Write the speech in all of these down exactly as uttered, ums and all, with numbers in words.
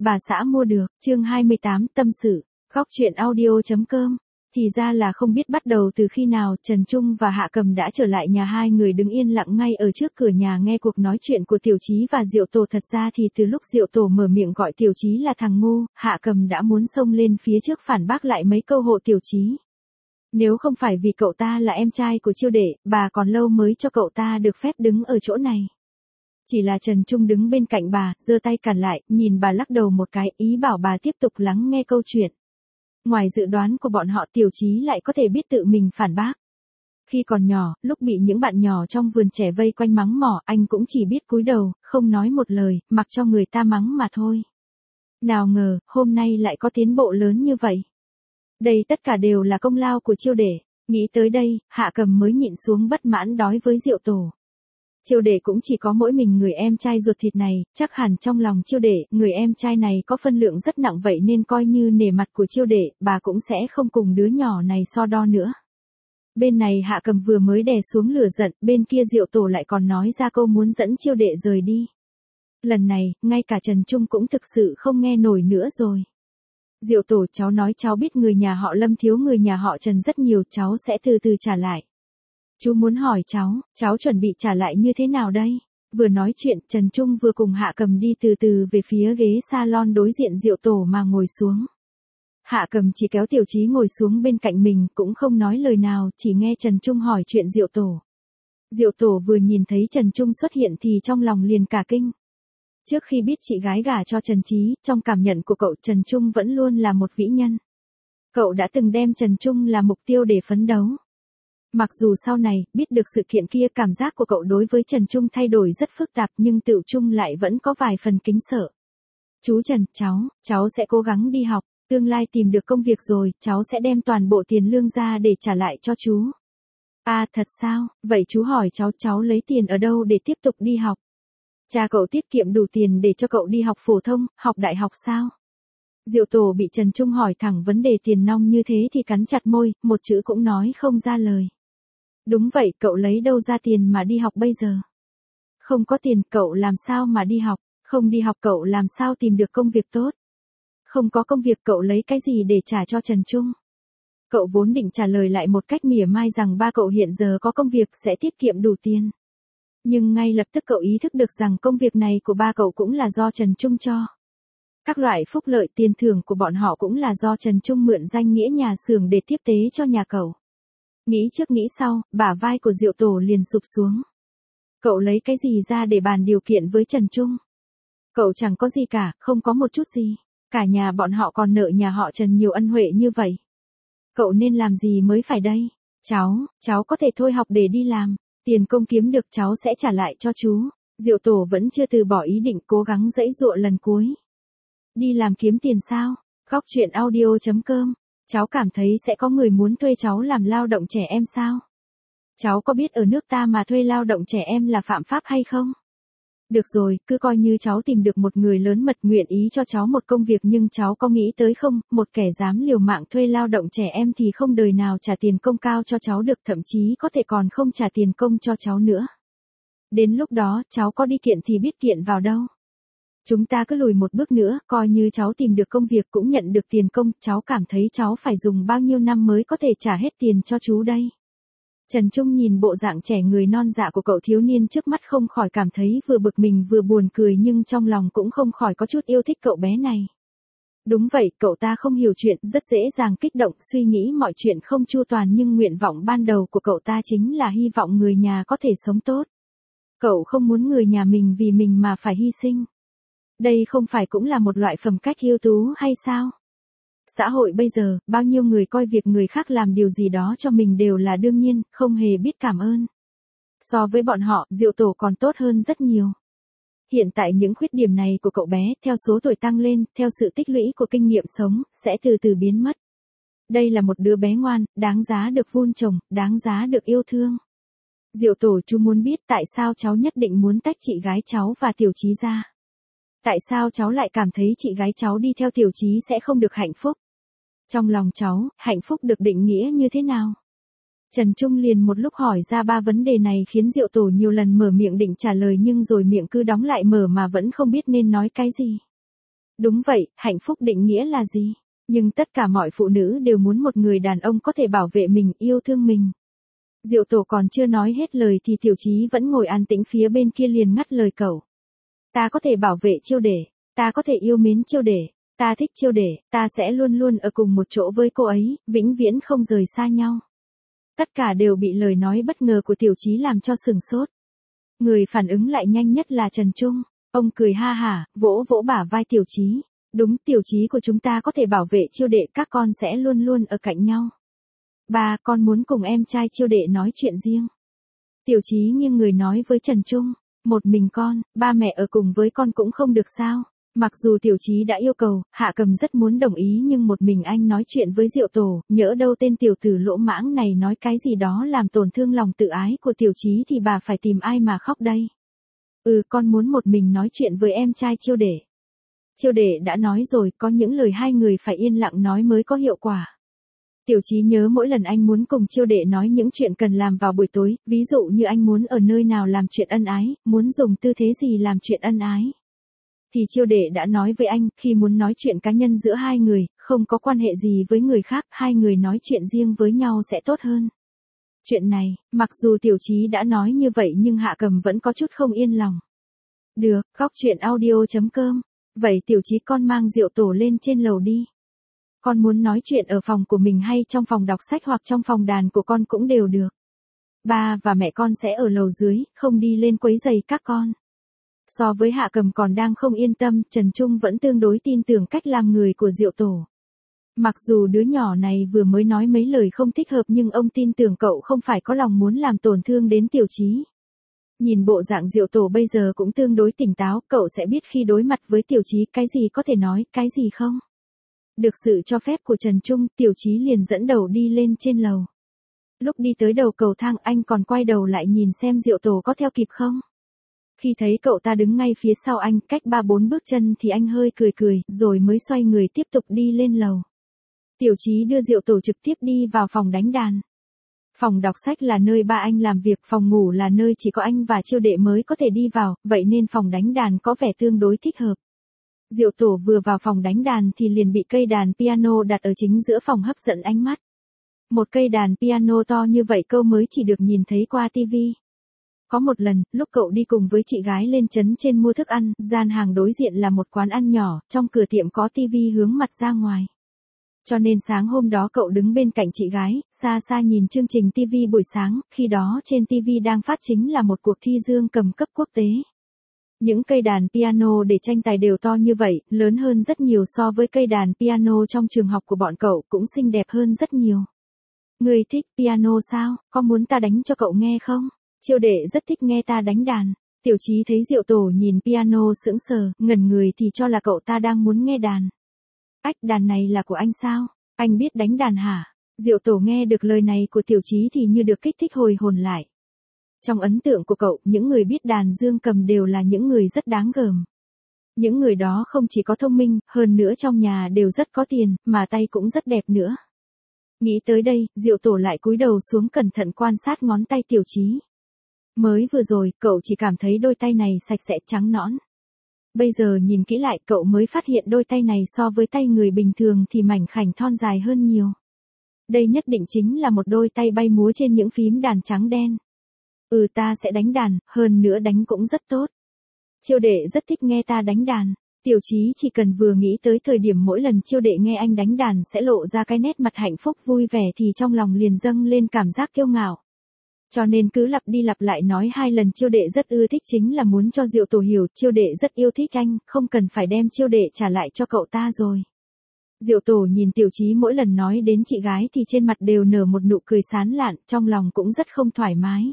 bà xã mua được, chương hai mươi tám, tâm sự, góc chuyện audio chấm com. Thì ra là không biết bắt đầu từ khi nào, Trần Trung và Hạ Cầm đã trở lại nhà, hai người đứng yên lặng ngay ở trước cửa nhà nghe cuộc nói chuyện của Tiểu Chí và Diệu Tổ. Thật ra thì từ lúc Diệu Tổ mở miệng gọi Tiểu Chí là thằng ngu, Hạ Cầm đã muốn xông lên phía trước phản bác lại mấy câu hộ Tiểu Chí. Nếu không phải vì cậu ta là em trai của Chiêu Đệ, bà còn lâu mới cho cậu ta được phép đứng ở chỗ này. Chỉ là Trần Trung đứng bên cạnh bà, giơ tay cản lại, nhìn bà lắc đầu một cái, ý bảo bà tiếp tục lắng nghe câu chuyện. Ngoài dự đoán của bọn họ, Tiểu Chí lại có thể biết tự mình phản bác. Khi còn nhỏ, lúc bị những bạn nhỏ trong vườn trẻ vây quanh mắng mỏ, anh cũng chỉ biết cúi đầu, không nói một lời, mặc cho người ta mắng mà thôi. Nào ngờ, hôm nay lại có tiến bộ lớn như vậy. Đây tất cả đều là công lao của Chiêu Đệ. Nghĩ tới đây, Hạ Cầm mới nhịn xuống bất mãn đói với Diệu Tổ. Chiêu Đệ cũng chỉ có mỗi mình người em trai ruột thịt này, chắc hẳn trong lòng Chiêu Đệ, người em trai này có phân lượng rất nặng, vậy nên coi như nể mặt của Chiêu Đệ, bà cũng sẽ không cùng đứa nhỏ này so đo nữa. Bên này Hạ Cầm vừa mới đè xuống lửa giận, bên kia Diệu Tổ lại còn nói ra câu muốn dẫn Chiêu Đệ rời đi. Lần này, ngay cả Trần Trung cũng thực sự không nghe nổi nữa rồi. Diệu Tổ, cháu nói cháu biết người nhà họ Lâm thiếu người nhà họ Trần rất nhiều, cháu sẽ từ từ trả lại. Chú muốn hỏi cháu, cháu chuẩn bị trả lại như thế nào đây? Vừa nói chuyện, Trần Trung vừa cùng Hạ Cầm đi từ từ về phía ghế salon đối diện Diệu Tổ mà ngồi xuống. Hạ Cầm chỉ kéo Tiểu Chí ngồi xuống bên cạnh mình, cũng không nói lời nào, chỉ nghe Trần Trung hỏi chuyện Diệu Tổ. Diệu Tổ vừa nhìn thấy Trần Trung xuất hiện thì trong lòng liền cả kinh. Trước khi biết chị gái gả cho Trần Chí, trong cảm nhận của cậu, Trần Trung vẫn luôn là một vĩ nhân. Cậu đã từng đem Trần Trung là mục tiêu để phấn đấu. Mặc dù sau này, biết được sự kiện kia, cảm giác của cậu đối với Trần Trung thay đổi rất phức tạp, nhưng tự Trung lại vẫn có vài phần kính sợ. Chú Trần, cháu, cháu sẽ cố gắng đi học, tương lai tìm được công việc rồi, cháu sẽ đem toàn bộ tiền lương ra để trả lại cho chú. À, thật sao, vậy chú hỏi cháu, cháu lấy tiền ở đâu để tiếp tục đi học? Cha cậu tiết kiệm đủ tiền để cho cậu đi học phổ thông, học đại học sao? Diệu Tổ bị Trần Trung hỏi thẳng vấn đề tiền nong như thế thì cắn chặt môi, một chữ cũng nói không ra lời. Đúng vậy, cậu lấy đâu ra tiền mà đi học bây giờ? Không có tiền, cậu làm sao mà đi học? Không đi học cậu làm sao tìm được công việc tốt? Không có công việc cậu lấy cái gì để trả cho Trần Trung? Cậu vốn định trả lời lại một cách mỉa mai rằng ba cậu hiện giờ có công việc sẽ tiết kiệm đủ tiền. Nhưng ngay lập tức cậu ý thức được rằng công việc này của ba cậu cũng là do Trần Trung cho. Các loại phúc lợi tiền thưởng của bọn họ cũng là do Trần Trung mượn danh nghĩa nhà xưởng để tiếp tế cho nhà cậu. Nghĩ trước nghĩ sau, bả vai của Diệu Tổ liền sụp xuống. Cậu lấy cái gì ra để bàn điều kiện với Trần Trung? Cậu chẳng có gì cả, không có một chút gì. Cả nhà bọn họ còn nợ nhà họ Trần nhiều ân huệ như vậy. Cậu nên làm gì mới phải đây? Cháu, cháu có thể thôi học để đi làm. Tiền công kiếm được cháu sẽ trả lại cho chú. Diệu Tổ vẫn chưa từ bỏ ý định, cố gắng giãy giụa lần cuối. Đi làm kiếm tiền sao? Góc chuyện audio chấm com. Cháu cảm thấy sẽ có người muốn thuê cháu làm lao động trẻ em sao? Cháu có biết ở nước ta mà thuê lao động trẻ em là phạm pháp hay không? Được rồi, cứ coi như cháu tìm được một người lớn mật nguyện ý cho cháu một công việc, nhưng cháu có nghĩ tới không, một kẻ dám liều mạng thuê lao động trẻ em thì không đời nào trả tiền công cao cho cháu được, thậm chí có thể còn không trả tiền công cho cháu nữa. Đến lúc đó, cháu có đi kiện thì biết kiện vào đâu. Chúng ta cứ lùi một bước nữa, coi như cháu tìm được công việc cũng nhận được tiền công, cháu cảm thấy cháu phải dùng bao nhiêu năm mới có thể trả hết tiền cho chú đây? Trần Trung nhìn bộ dạng trẻ người non dạ của cậu thiếu niên trước mắt không khỏi cảm thấy vừa bực mình vừa buồn cười, nhưng trong lòng cũng không khỏi có chút yêu thích cậu bé này. Đúng vậy, cậu ta không hiểu chuyện, rất dễ dàng kích động, suy nghĩ mọi chuyện không chu toàn, nhưng nguyện vọng ban đầu của cậu ta chính là hy vọng người nhà có thể sống tốt. Cậu không muốn người nhà mình vì mình mà phải hy sinh. Đây không phải cũng là một loại phẩm cách ưu tú hay sao? Xã hội bây giờ, bao nhiêu người coi việc người khác làm điều gì đó cho mình đều là đương nhiên, không hề biết cảm ơn. So với bọn họ, Diệu Tổ còn tốt hơn rất nhiều. Hiện tại những khuyết điểm này của cậu bé, theo số tuổi tăng lên, theo sự tích lũy của kinh nghiệm sống, sẽ từ từ biến mất. Đây là một đứa bé ngoan, đáng giá được vun trồng, đáng giá được yêu thương. Diệu Tổ, chú muốn biết tại sao cháu nhất định muốn tách chị gái cháu và Tiểu Chí ra. Tại sao cháu lại cảm thấy chị gái cháu đi theo Tiểu Chí sẽ không được hạnh phúc? Trong lòng cháu, hạnh phúc được định nghĩa như thế nào? Trần Trung liền một lúc hỏi ra ba vấn đề này khiến Diệu Tổ nhiều lần mở miệng định trả lời, nhưng rồi miệng cứ đóng lại mở mà vẫn không biết nên nói cái gì. Đúng vậy, hạnh phúc định nghĩa là gì? Nhưng tất cả mọi phụ nữ đều muốn một người đàn ông có thể bảo vệ mình, yêu thương mình. Diệu Tổ còn chưa nói hết lời thì Tiểu Chí vẫn ngồi an tĩnh phía bên kia liền ngắt lời cậu. Ta có thể bảo vệ Chiêu Đệ, ta có thể yêu mến Chiêu Đệ, ta thích Chiêu Đệ, ta sẽ luôn luôn ở cùng một chỗ với cô ấy, vĩnh viễn không rời xa nhau. Tất cả đều bị lời nói bất ngờ của Tiểu Chí làm cho sửng sốt. Người phản ứng lại nhanh nhất là Trần Trung. Ông cười ha hả, vỗ vỗ bả vai Tiểu Chí. Đúng, Tiểu Chí của chúng ta có thể bảo vệ Chiêu Đệ, các con sẽ luôn luôn ở cạnh nhau. Ba, con muốn cùng em trai Chiêu Đệ nói chuyện riêng. Tiểu Chí nghiêng người nói với Trần Trung. Một mình con, ba mẹ ở cùng với con cũng không được sao? Mặc dù Tiểu Chí đã yêu cầu, Hạ Cầm rất muốn đồng ý nhưng một mình anh nói chuyện với Diệu Tổ, nhỡ đâu tên tiểu tử lỗ mãng này nói cái gì đó làm tổn thương lòng tự ái của Tiểu Chí thì bà phải tìm ai mà khóc đây? Ừ, con muốn một mình nói chuyện với em trai Chiêu Đệ. Chiêu Đệ đã nói rồi, có những lời hai người phải yên lặng nói mới có hiệu quả. Tiểu Chí nhớ mỗi lần anh muốn cùng Chiêu Đệ nói những chuyện cần làm vào buổi tối, ví dụ như anh muốn ở nơi nào làm chuyện ân ái, muốn dùng tư thế gì làm chuyện ân ái. Thì Chiêu Đệ đã nói với anh, khi muốn nói chuyện cá nhân giữa hai người, không có quan hệ gì với người khác, hai người nói chuyện riêng với nhau sẽ tốt hơn. Chuyện này, mặc dù Tiểu Chí đã nói như vậy nhưng Hạ Cầm vẫn có chút không yên lòng. Được, góc truyện audio chấm com. Vậy Tiểu Chí con mang Diệu Tổ lên trên lầu đi. Con muốn nói chuyện ở phòng của mình hay trong phòng đọc sách hoặc trong phòng đàn của con cũng đều được. Ba và mẹ con sẽ ở lầu dưới, không đi lên quấy rầy các con. So với Hạ Cầm còn đang không yên tâm, Trần Trung vẫn tương đối tin tưởng cách làm người của Diệu Tổ. Mặc dù đứa nhỏ này vừa mới nói mấy lời không thích hợp nhưng ông tin tưởng cậu không phải có lòng muốn làm tổn thương đến Tiểu Chí. Nhìn bộ dạng Diệu Tổ bây giờ cũng tương đối tỉnh táo, cậu sẽ biết khi đối mặt với Tiểu Chí cái gì có thể nói, cái gì không. Được sự cho phép của Trần Trung, Tiểu Chí liền dẫn đầu đi lên trên lầu. Lúc đi tới đầu cầu thang anh còn quay đầu lại nhìn xem Diệu Tổ có theo kịp không. Khi thấy cậu ta đứng ngay phía sau anh, cách ba bốn bước chân thì anh hơi cười cười, rồi mới xoay người tiếp tục đi lên lầu. Tiểu Chí đưa Diệu Tổ trực tiếp đi vào phòng đánh đàn. Phòng đọc sách là nơi ba anh làm việc, phòng ngủ là nơi chỉ có anh và Chiêu Đệ mới có thể đi vào, vậy nên phòng đánh đàn có vẻ tương đối thích hợp. Diệu Tổ vừa vào phòng đánh đàn thì liền bị cây đàn piano đặt ở chính giữa phòng hấp dẫn ánh mắt. Một cây đàn piano to như vậy cậu mới chỉ được nhìn thấy qua tivi. Có một lần, lúc cậu đi cùng với chị gái lên trấn trên mua thức ăn, gian hàng đối diện là một quán ăn nhỏ, trong cửa tiệm có tivi hướng mặt ra ngoài. Cho nên sáng hôm đó cậu đứng bên cạnh chị gái, xa xa nhìn chương trình tivi buổi sáng, khi đó trên tivi đang phát chính là một cuộc thi dương cầm cấp quốc tế. Những cây đàn piano để tranh tài đều to như vậy, lớn hơn rất nhiều so với cây đàn piano trong trường học của bọn cậu, cũng xinh đẹp hơn rất nhiều. Người thích piano sao, có muốn ta đánh cho cậu nghe không? Chiêu Đệ rất thích nghe ta đánh đàn. Tiểu Chí thấy Diệu Tổ nhìn piano sững sờ, ngẩn người thì cho là cậu ta đang muốn nghe đàn. Ách, đàn này là của anh sao? Anh biết đánh đàn hả? Diệu Tổ nghe được lời này của Tiểu Chí thì như được kích thích hồi hồn lại. Trong ấn tượng của cậu, những người biết đàn dương cầm đều là những người rất đáng gờm. Những người đó không chỉ có thông minh, hơn nữa trong nhà đều rất có tiền, mà tay cũng rất đẹp nữa. Nghĩ tới đây, Diệu Tổ lại cúi đầu xuống cẩn thận quan sát ngón tay Tiểu Chí. Mới vừa rồi, cậu chỉ cảm thấy đôi tay này sạch sẽ trắng nõn. Bây giờ nhìn kỹ lại cậu mới phát hiện đôi tay này so với tay người bình thường thì mảnh khảnh thon dài hơn nhiều. Đây nhất định chính là một đôi tay bay múa trên những phím đàn trắng đen. Ừ, ta sẽ đánh đàn, hơn nữa đánh cũng rất tốt. Chiêu Đệ rất thích nghe ta đánh đàn. Tiểu Chí chỉ cần vừa nghĩ tới thời điểm mỗi lần Chiêu Đệ nghe anh đánh đàn sẽ lộ ra cái nét mặt hạnh phúc vui vẻ thì trong lòng liền dâng lên cảm giác kiêu ngạo. Cho nên cứ lặp đi lặp lại nói hai lần Chiêu Đệ rất ưa thích chính là muốn cho Diệu Tổ hiểu Chiêu Đệ rất yêu thích anh, không cần phải đem Chiêu Đệ trả lại cho cậu ta rồi. Diệu Tổ nhìn Tiểu Chí mỗi lần nói đến chị gái thì trên mặt đều nở một nụ cười sán lạn, trong lòng cũng rất không thoải mái.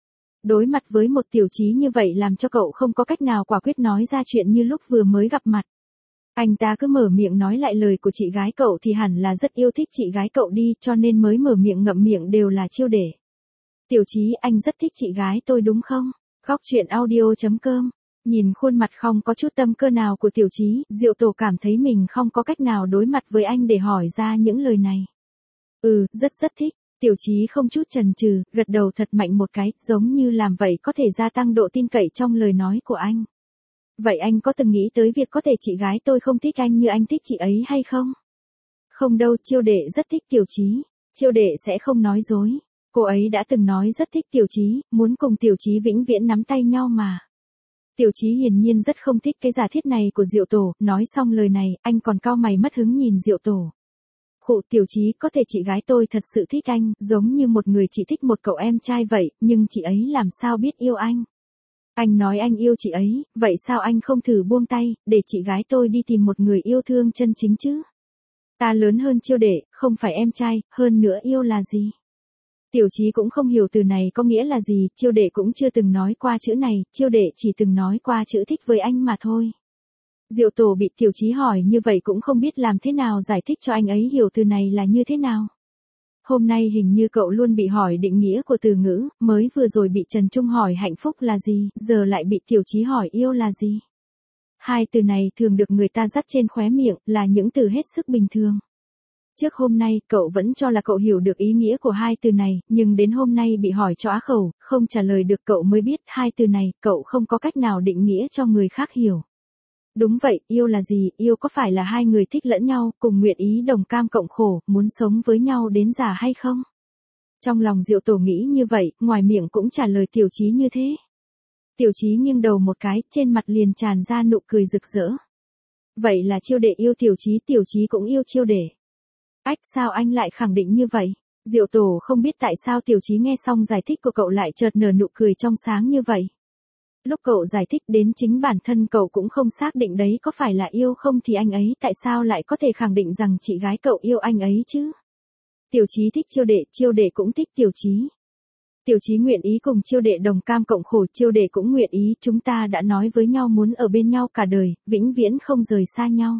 Đối mặt với một Tiểu Chí như vậy làm cho cậu không có cách nào quả quyết nói ra chuyện như lúc vừa mới gặp mặt. Anh ta cứ mở miệng nói lại lời của chị gái cậu thì hẳn là rất yêu thích chị gái cậu đi cho nên mới mở miệng ngậm miệng đều là Chiêu Đệ. Tiểu Chí, anh rất thích chị gái tôi đúng không? Góc truyện audio chấm com. Nhìn khuôn mặt không có chút tâm cơ nào của Tiểu Chí, Diệu Tổ cảm thấy mình không có cách nào đối mặt với anh để hỏi ra những lời này. Ừ, rất rất thích. Tiểu Chí không chút chần chừ, gật đầu thật mạnh một cái, giống như làm vậy có thể gia tăng độ tin cậy trong lời nói của anh. Vậy anh có từng nghĩ tới việc có thể chị gái tôi không thích anh như anh thích chị ấy hay không? Không đâu, Chiêu Đệ rất thích Tiểu Chí. Chiêu Đệ sẽ không nói dối. Cô ấy đã từng nói rất thích Tiểu Chí, muốn cùng Tiểu Chí vĩnh viễn nắm tay nhau mà. Tiểu Chí hiển nhiên rất không thích cái giả thiết này của Diệu Tổ, nói xong lời này, anh còn cau mày mất hứng nhìn Diệu Tổ. Khụ, Tiểu Chí, có thể chị gái tôi thật sự thích anh, giống như một người chỉ thích một cậu em trai vậy, nhưng chị ấy làm sao biết yêu anh? Anh nói anh yêu chị ấy, vậy sao anh không thử buông tay, để chị gái tôi đi tìm một người yêu thương chân chính chứ? Ta lớn hơn Chiêu Đệ, không phải em trai, hơn nữa yêu là gì? Tiểu Chí cũng không hiểu từ này có nghĩa là gì, Chiêu Đệ cũng chưa từng nói qua chữ này, Chiêu Đệ chỉ từng nói qua chữ thích với anh mà thôi. Diệu Tổ bị Tiểu Chí hỏi như vậy cũng không biết làm thế nào giải thích cho anh ấy hiểu từ này là như thế nào. Hôm nay hình như cậu luôn bị hỏi định nghĩa của từ ngữ, mới vừa rồi bị Trần Trung hỏi hạnh phúc là gì, giờ lại bị Tiểu Chí hỏi yêu là gì. Hai từ này thường được người ta dắt trên khóe miệng, là những từ hết sức bình thường. Trước hôm nay, cậu vẫn cho là cậu hiểu được ý nghĩa của hai từ này, nhưng đến hôm nay bị hỏi cho á khẩu, không trả lời được cậu mới biết hai từ này, cậu không có cách nào định nghĩa cho người khác hiểu. Đúng vậy, yêu là gì, yêu có phải là hai người thích lẫn nhau, cùng nguyện ý đồng cam cộng khổ, muốn sống với nhau đến già hay không? Trong lòng Diệu Tổ nghĩ như vậy, ngoài miệng cũng trả lời Tiểu Chí như thế. Tiểu Chí nghiêng đầu một cái, trên mặt liền tràn ra nụ cười rực rỡ. Vậy là Chiêu Đệ yêu Tiểu Chí, Tiểu Chí cũng yêu Chiêu Đệ. Ách, sao anh lại khẳng định như vậy? Diệu Tổ không biết tại sao Tiểu Chí nghe xong giải thích của cậu lại chợt nở nụ cười trong sáng như vậy. Lúc cậu giải thích đến chính bản thân cậu cũng không xác định đấy có phải là yêu không thì anh ấy tại sao lại có thể khẳng định rằng chị gái cậu yêu anh ấy chứ? Tiểu Chí thích Chiêu Đệ, Chiêu Đệ cũng thích Tiểu Chí. Tiểu Chí nguyện ý cùng Chiêu Đệ đồng cam cộng khổ, Chiêu Đệ cũng nguyện ý, chúng ta đã nói với nhau muốn ở bên nhau cả đời, vĩnh viễn không rời xa nhau.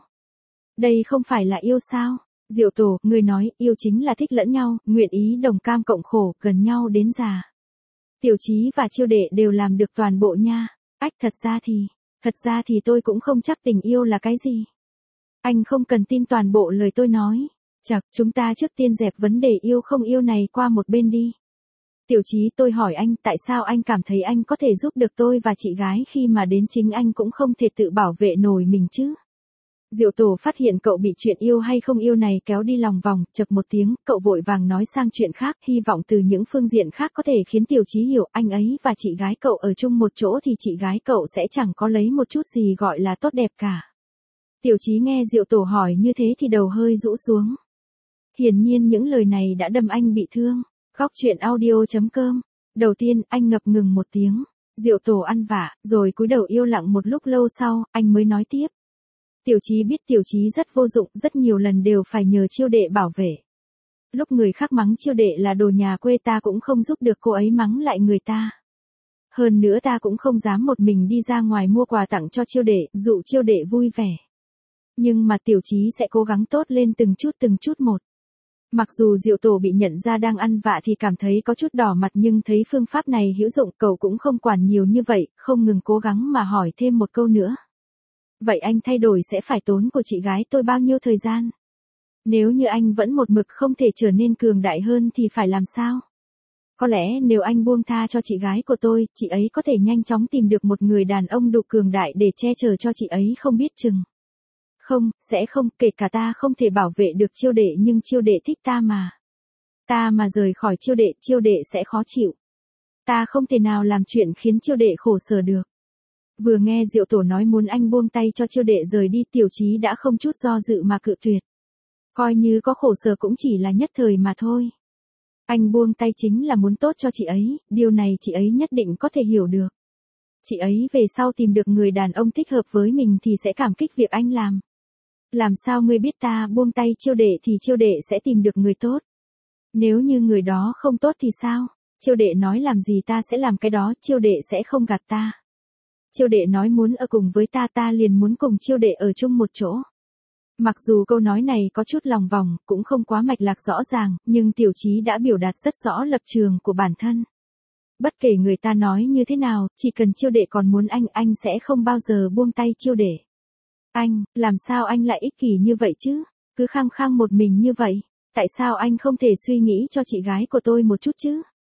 Đây không phải là yêu sao? Diệu Tổ, người nói, yêu chính là thích lẫn nhau, nguyện ý đồng cam cộng khổ, gần nhau đến già. Tiểu Chí và Chiêu Đệ đều làm được toàn bộ nha. Ách, thật ra thì, thật ra thì tôi cũng không chắc tình yêu là cái gì. Anh không cần tin toàn bộ lời tôi nói. Chật, chúng ta trước tiên dẹp vấn đề yêu không yêu này qua một bên đi. Tiểu Chí, tôi hỏi anh, tại sao anh cảm thấy anh có thể giúp được tôi và chị gái khi mà đến chính anh cũng không thể tự bảo vệ nổi mình chứ? Diệu Tổ phát hiện cậu bị chuyện yêu hay không yêu này kéo đi lòng vòng, chậc một tiếng, cậu vội vàng nói sang chuyện khác, hy vọng từ những phương diện khác có thể khiến Tiểu Chí hiểu anh ấy và chị gái cậu ở chung một chỗ thì chị gái cậu sẽ chẳng có lấy một chút gì gọi là tốt đẹp cả. Tiểu Chí nghe Diệu Tổ hỏi như thế thì đầu hơi rũ xuống. Hiển nhiên những lời này đã đâm anh bị thương. Góc truyện audio chấm com. Đầu tiên, anh ngập ngừng một tiếng. Diệu Tổ ăn vạ, rồi cúi đầu yêu lặng một lúc lâu sau, anh mới nói tiếp. Tiểu Chí biết Tiểu Chí rất vô dụng, rất nhiều lần đều phải nhờ Chiêu Đệ bảo vệ. Lúc người khác mắng Chiêu Đệ là đồ nhà quê ta cũng không giúp được cô ấy mắng lại người ta. Hơn nữa ta cũng không dám một mình đi ra ngoài mua quà tặng cho Chiêu Đệ, dụ Chiêu Đệ vui vẻ. Nhưng mà Tiểu Chí sẽ cố gắng tốt lên từng chút từng chút một. Mặc dù Diệu Tổ bị nhận ra đang ăn vạ thì cảm thấy có chút đỏ mặt nhưng thấy phương pháp này hữu dụng, cậu cũng không quản nhiều như vậy, không ngừng cố gắng mà hỏi thêm một câu nữa. Vậy anh thay đổi sẽ phải tốn của chị gái tôi bao nhiêu thời gian? Nếu như anh vẫn một mực không thể trở nên cường đại hơn thì phải làm sao? Có lẽ nếu anh buông tha cho chị gái của tôi, chị ấy có thể nhanh chóng tìm được một người đàn ông đủ cường đại để che chở cho chị ấy không biết chừng. Không, sẽ không, kể cả ta không thể bảo vệ được Chiêu Đệ nhưng Chiêu Đệ thích ta mà. Ta mà rời khỏi Chiêu Đệ, Chiêu Đệ sẽ khó chịu. Ta không thể nào làm chuyện khiến Chiêu Đệ khổ sở được. Vừa nghe Diệu Tổ nói muốn anh buông tay cho Chiêu Đệ rời đi, Tiểu Chí đã không chút do dự mà cự tuyệt. Coi như có khổ sở cũng chỉ là nhất thời mà thôi. Anh buông tay chính là muốn tốt cho chị ấy, điều này chị ấy nhất định có thể hiểu được. Chị ấy về sau tìm được người đàn ông thích hợp với mình thì sẽ cảm kích việc anh làm. Làm sao ngươi biết ta buông tay Chiêu Đệ thì Chiêu Đệ sẽ tìm được người tốt? Nếu như người đó không tốt thì sao? Chiêu Đệ nói làm gì ta sẽ làm cái đó, Chiêu Đệ sẽ không gạt ta. Chiêu Đệ nói muốn ở cùng với ta ta liền muốn cùng Chiêu Đệ ở chung một chỗ. Mặc dù câu nói này có chút lòng vòng, cũng không quá mạch lạc rõ ràng, nhưng Tiểu Chí đã biểu đạt rất rõ lập trường của bản thân. Bất kể người ta nói như thế nào, chỉ cần Chiêu Đệ còn muốn anh, anh sẽ không bao giờ buông tay Chiêu Đệ. Anh, làm sao anh lại ích kỷ như vậy chứ? Cứ khăng khăng một mình như vậy. Tại sao anh không thể suy nghĩ cho chị gái của tôi một chút chứ?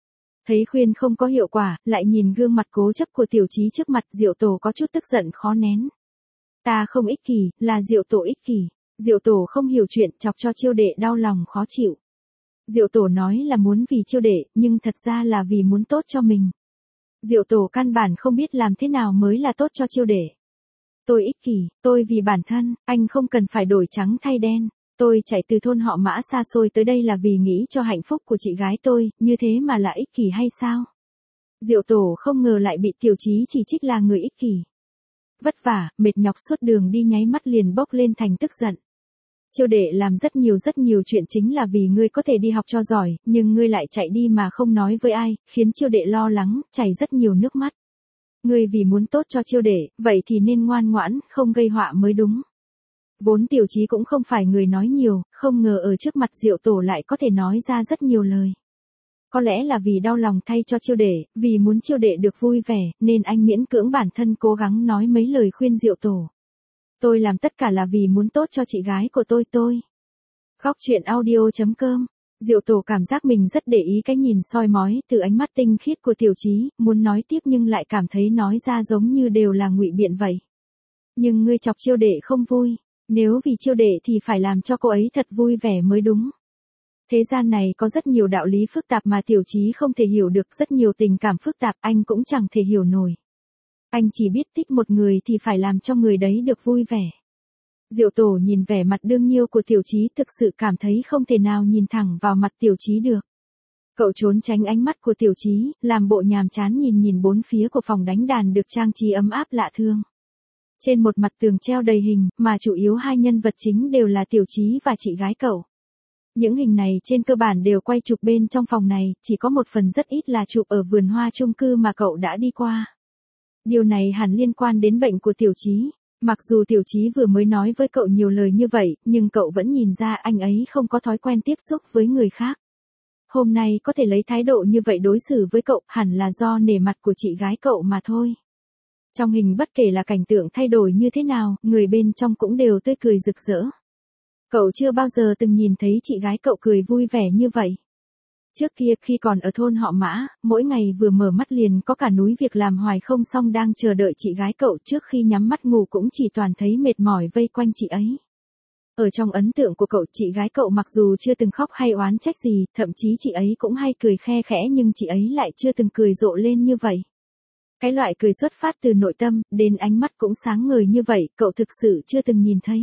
Thấy khuyên không có hiệu quả, lại nhìn gương mặt cố chấp của Tiểu Chí trước mặt, Diệu Tổ có chút tức giận khó nén. Ta không ích kỷ, là Diệu Tổ ích kỷ. Diệu Tổ không hiểu chuyện, chọc cho Chiêu Đệ đau lòng khó chịu. Diệu Tổ nói là muốn vì Chiêu Đệ, nhưng thật ra là vì muốn tốt cho mình. Diệu Tổ căn bản không biết làm thế nào mới là tốt cho Chiêu Đệ. Tôi ích kỷ, tôi vì bản thân, anh không cần phải đổi trắng thay đen. Tôi chạy từ thôn họ Mã xa xôi tới đây là vì nghĩ cho hạnh phúc của chị gái tôi, như thế mà là ích kỷ hay sao? Diệu Tổ không ngờ lại bị Tiểu Chí chỉ trích là người ích kỷ. Vất vả, mệt nhọc suốt đường đi nháy mắt liền bốc lên thành tức giận. Chiêu Đệ làm rất nhiều rất nhiều chuyện chính là vì ngươi có thể đi học cho giỏi, nhưng ngươi lại chạy đi mà không nói với ai, khiến Chiêu Đệ lo lắng, chảy rất nhiều nước mắt. Ngươi vì muốn tốt cho Chiêu Đệ, vậy thì nên ngoan ngoãn, không gây họa mới đúng. Vốn Tiểu Chí cũng không phải người nói nhiều, không ngờ ở trước mặt Diệu Tổ lại có thể nói ra rất nhiều lời. Có lẽ là vì đau lòng thay cho Chiêu Đệ, vì muốn Chiêu Đệ được vui vẻ, nên anh miễn cưỡng bản thân cố gắng nói mấy lời khuyên Diệu Tổ. Tôi làm tất cả là vì muốn tốt cho chị gái của tôi tôi. Góc truyện audio chấm com. Diệu Tổ cảm giác mình rất để ý cái nhìn soi mói từ ánh mắt tinh khiết của Tiểu Chí, muốn nói tiếp nhưng lại cảm thấy nói ra giống như đều là ngụy biện vậy. Nhưng ngươi chọc Chiêu Đệ không vui, nếu vì Chiêu Đệ thì phải làm cho cô ấy thật vui vẻ mới đúng. Thế gian này có rất nhiều đạo lý phức tạp mà Tiểu Chí không thể hiểu được, rất nhiều tình cảm phức tạp anh cũng chẳng thể hiểu nổi. Anh chỉ biết thích một người thì phải làm cho người đấy được vui vẻ. Diệu Tổ nhìn vẻ mặt đương nhiêu của Tiểu Chí thực sự cảm thấy không thể nào nhìn thẳng vào mặt Tiểu Chí được. Cậu trốn tránh ánh mắt của Tiểu Chí, làm bộ nhàm chán nhìn nhìn bốn phía của phòng đánh đàn được trang trí ấm áp lạ thương. Trên một mặt tường treo đầy hình, mà chủ yếu hai nhân vật chính đều là Tiểu Chí và chị gái cậu. Những hình này trên cơ bản đều quay chụp bên trong phòng này, chỉ có một phần rất ít là chụp ở vườn hoa chung cư mà cậu đã đi qua. Điều này hẳn liên quan đến bệnh của Tiểu Chí. Mặc dù Tiểu Chí vừa mới nói với cậu nhiều lời như vậy, nhưng cậu vẫn nhìn ra anh ấy không có thói quen tiếp xúc với người khác. Hôm nay có thể lấy thái độ như vậy đối xử với cậu, hẳn là do nể mặt của chị gái cậu mà thôi. Trong hình bất kể là cảnh tượng thay đổi như thế nào, người bên trong cũng đều tươi cười rực rỡ. Cậu chưa bao giờ từng nhìn thấy chị gái cậu cười vui vẻ như vậy. Trước kia khi còn ở thôn họ Mã, mỗi ngày vừa mở mắt liền có cả núi việc làm hoài không xong đang chờ đợi chị gái cậu, trước khi nhắm mắt ngủ cũng chỉ toàn thấy mệt mỏi vây quanh chị ấy. Ở trong ấn tượng của cậu, chị gái cậu mặc dù chưa từng khóc hay oán trách gì, thậm chí chị ấy cũng hay cười khe khẽ nhưng chị ấy lại chưa từng cười rộ lên như vậy. Cái loại cười xuất phát từ nội tâm, đến ánh mắt cũng sáng ngời như vậy, cậu thực sự chưa từng nhìn thấy.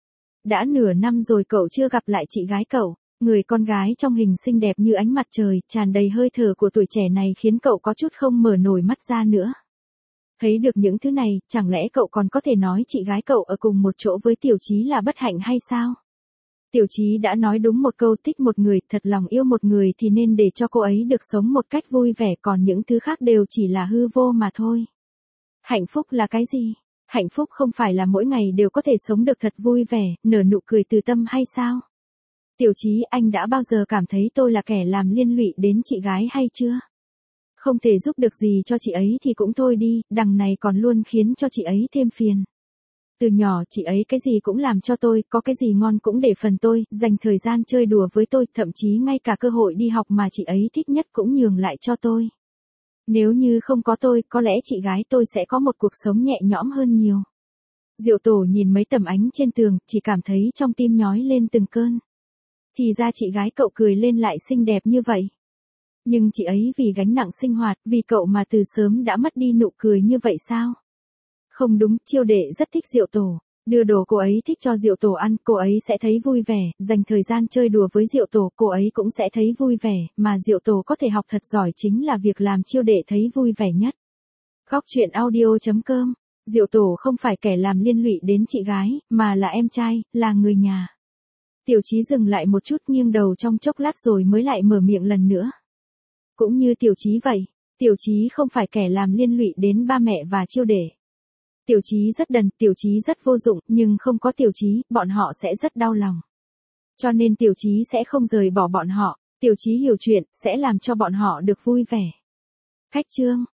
Đã nửa năm rồi cậu chưa gặp lại chị gái cậu. Người con gái trong hình xinh đẹp như ánh mặt trời, tràn đầy hơi thở của tuổi trẻ này khiến cậu có chút không mở nổi mắt ra nữa. Thấy được những thứ này, chẳng lẽ cậu còn có thể nói chị gái cậu ở cùng một chỗ với Tiểu Chí là bất hạnh hay sao? Tiểu Chí đã nói đúng một câu, thích một người, thật lòng yêu một người thì nên để cho cô ấy được sống một cách vui vẻ, còn những thứ khác đều chỉ là hư vô mà thôi. Hạnh phúc là cái gì? Hạnh phúc không phải là mỗi ngày đều có thể sống được thật vui vẻ, nở nụ cười từ tâm hay sao? Tiểu Chí, anh đã bao giờ cảm thấy tôi là kẻ làm liên lụy đến chị gái hay chưa? Không thể giúp được gì cho chị ấy thì cũng thôi đi, đằng này còn luôn khiến cho chị ấy thêm phiền. Từ nhỏ chị ấy cái gì cũng làm cho tôi, có cái gì ngon cũng để phần tôi, dành thời gian chơi đùa với tôi, thậm chí ngay cả cơ hội đi học mà chị ấy thích nhất cũng nhường lại cho tôi. Nếu như không có tôi, có lẽ chị gái tôi sẽ có một cuộc sống nhẹ nhõm hơn nhiều. Diệu Tổ nhìn mấy tấm ảnh trên tường, chỉ cảm thấy trong tim nhói lên từng cơn. Thì ra chị gái cậu cười lên lại xinh đẹp như vậy. Nhưng chị ấy vì gánh nặng sinh hoạt, vì cậu mà từ sớm đã mất đi nụ cười như vậy sao? Không đúng, Chiêu Đệ rất thích Diệu Tổ. Đưa đồ cô ấy thích cho Diệu Tổ ăn, cô ấy sẽ thấy vui vẻ, dành thời gian chơi đùa với Diệu Tổ, cô ấy cũng sẽ thấy vui vẻ, mà Diệu Tổ có thể học thật giỏi chính là việc làm Chiêu Đệ thấy vui vẻ nhất. Góc truyện audio chấm com. Diệu Tổ không phải kẻ làm liên lụy đến chị gái, mà là em trai, là người nhà. Tiểu Chí dừng lại một chút, nghiêng đầu trong chốc lát rồi mới lại mở miệng lần nữa. Cũng như Tiểu Chí vậy, Tiểu Chí không phải kẻ làm liên lụy đến ba mẹ và Chiêu Đệ. Tiểu Chí rất đần, Tiểu Chí rất vô dụng, nhưng không có Tiểu Chí, bọn họ sẽ rất đau lòng. Cho nên Tiểu Chí sẽ không rời bỏ bọn họ, Tiểu Chí hiểu chuyện, sẽ làm cho bọn họ được vui vẻ. Khách chương